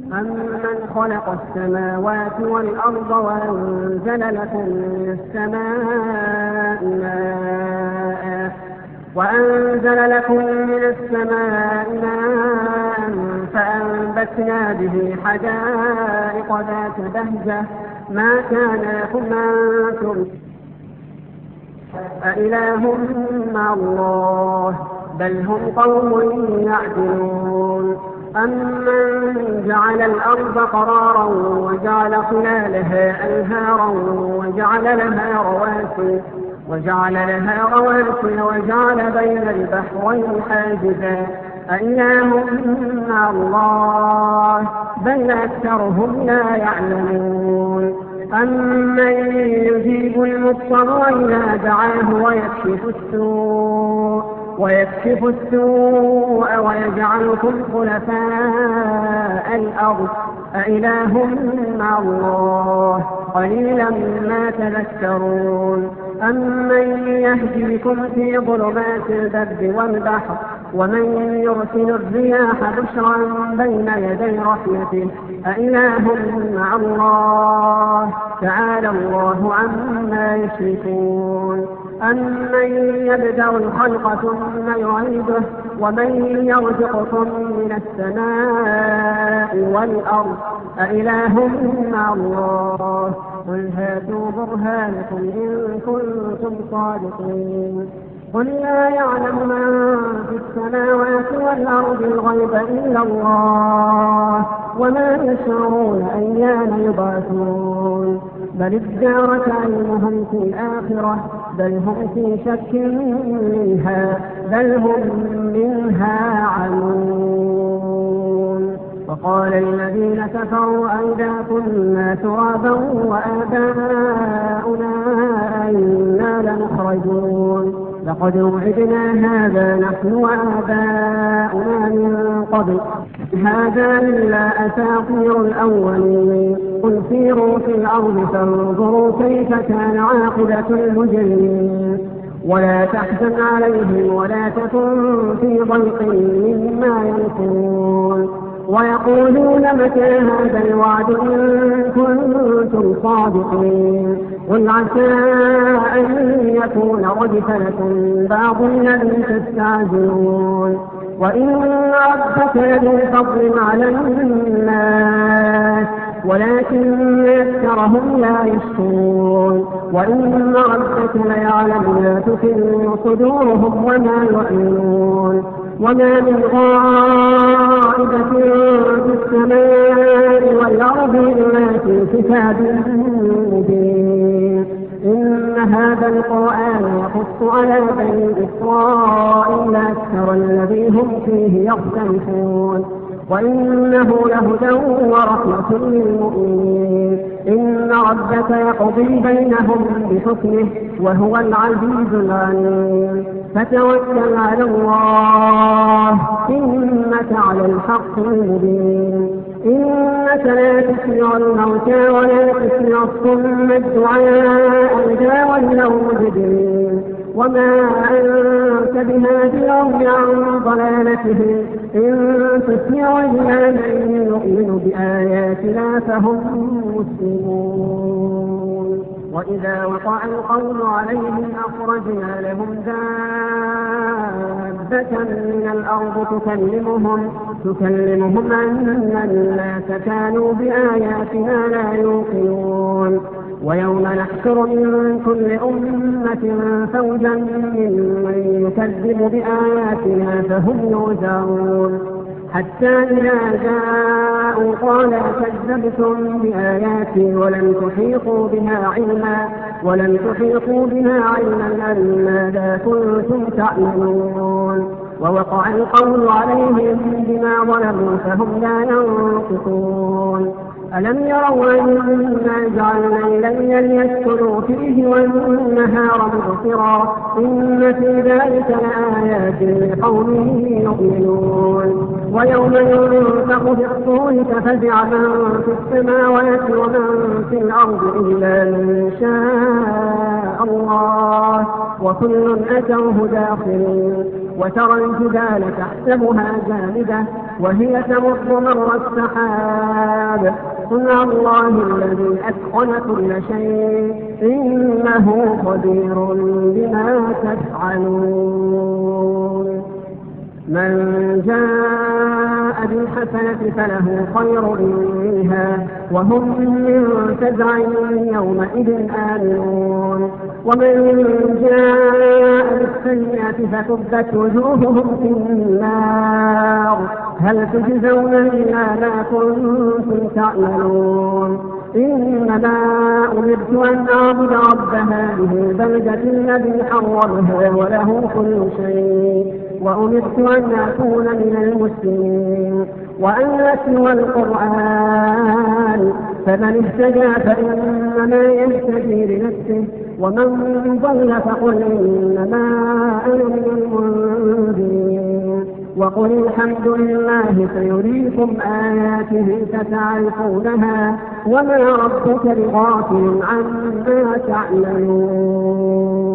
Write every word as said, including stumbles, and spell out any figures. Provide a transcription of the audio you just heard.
أَمَّنْ خَلَقَ السَّمَاوَاتِ وَالْأَرْضَ وَأَنزَلَ لَكُم مِّنَ السَّمَاءِ مَاءً وأنزل لكم من السماء ماء فأنبتنا به حدائق ذات بهجة ما كان لكم أن تنبتوا أإله مع الله بل هم قوم يعدلون أمن جعل الأرض قرارا وجعل خلالها أنهارا وجعل لها رواسي وجعل لها رواسي وجعل بين البحرين حاجزا أإله مع الله بل أكثرهم لا يعلمون أمن يجيب المضطر إذا دعاه ويكشف السوء ويكشف السوء ويجعلكم خلفاء الأرض أإله مع الله قليلا ما تذكرون أمن يهديكم في ظلمات البر والبحر ومن يرسل الرياح بشرا بين يدي رحمته أإله مع الله تعالى الله عما يشركون أمن يبدأ الخلق ثم يعيده ومن يرزقكم من السماء والأرض أإله مع الله قل هاتوا برهانكم إن كنتم صادقين قل لا يعلم من في السماوات والأرض الغيب إلا الله وما يشعرون أيان يبعثون بل ادارك علمهم في الآخرة بل هم في شك منها بل هم منها عمون وقال الذين كفروا أئذا كنا ترابا وآباؤنا أئنا لمخرجون لقد وعدنا هذا نحن وآباؤنا من قبل هذا إلا أساطير الأولين قل سيروا في الأرض فانظروا كيف كان عاقبة المجرمين ولا تحزن عليهم ولا تكن في ضيق مما يمكرون ويقولون متى هذا الوعد إن كنتم صادقين قل عسى أن يكون ردف لكم بعض الذي تستعجلون وإن ربك لذو فضل على الناس ولكن أكثرهم لا يشكرون وإن ربك ليعلم ما تكن صدورهم وما يعلنون وما من غائبة في السماء والأرض إلا في كتاب مبين إن هذا القرآن يقص على بني إسرائيل أكثر الذي هم فيه يختلفون وإنه لهدى ورحمة للمؤمنين إن ربك يقضي بينهم بحكمه وهو العزيز العليم فتوكل على الله إنك على الحق المبين إنك لا تسمع الموتى ولا تسمع الصم الدعاء إذا ولوا مدبرين وما أنت بهادي العمي عن ضلالتهم إن تسمع إلا من يؤمن بآياتنا فهم مسلمون وإذا وقع القول عليهم أخرجنا لهم دابة من الأرض تكلمهم تكلمهم أن الناس كانوا بآياتنا لا يوقنون ويوم نحشر من كل أمة فوجا ممن يكذب بآياتنا فهم يوزعون حتى إذا جاءوا قال كذبتم بآياتي ولم تحيطوا بها علما ولم تحيطوا بها علما ماذا كنتم تعملون ووقع القول عليهم بما ظلموا فهم لا ينطقون ألم يروا أنا جعلنا الليل ليسكنوا فيه والنهار مبصرا إن في ذلك لآيات لقوم يؤمنون ويوم ينفخ في الصور ففزع من في السماوات ومن في الأرض إلا من شاء الله وكل أتوه داخلين وترى الجبال تحسبها جامدة وهي تمر مر السحاب الحساب صنع الله الذي أتقن كل شيء إنه خبير بما تفعلون. من جاء بالحسنة فله خير منها وهم من فزع يومئذ آمنون ومن جاء بالسيئة فكبت وجوههم في النار هل تجزون إلا ما كنتم تعملون إنما أمرت أن أعبد رب هذه البلدة الذي حرمها وله كل شيء وأمرت أن أكون من المسلمين وأن أتلو القرآن فمن اهتدى فإنما يهتدي لنفسه ومن ضل فقل إنما أنا من المنذرين وقل الحمد لله سيريكم آياته فتعرفونها وما ربك بغافل عما تعملون.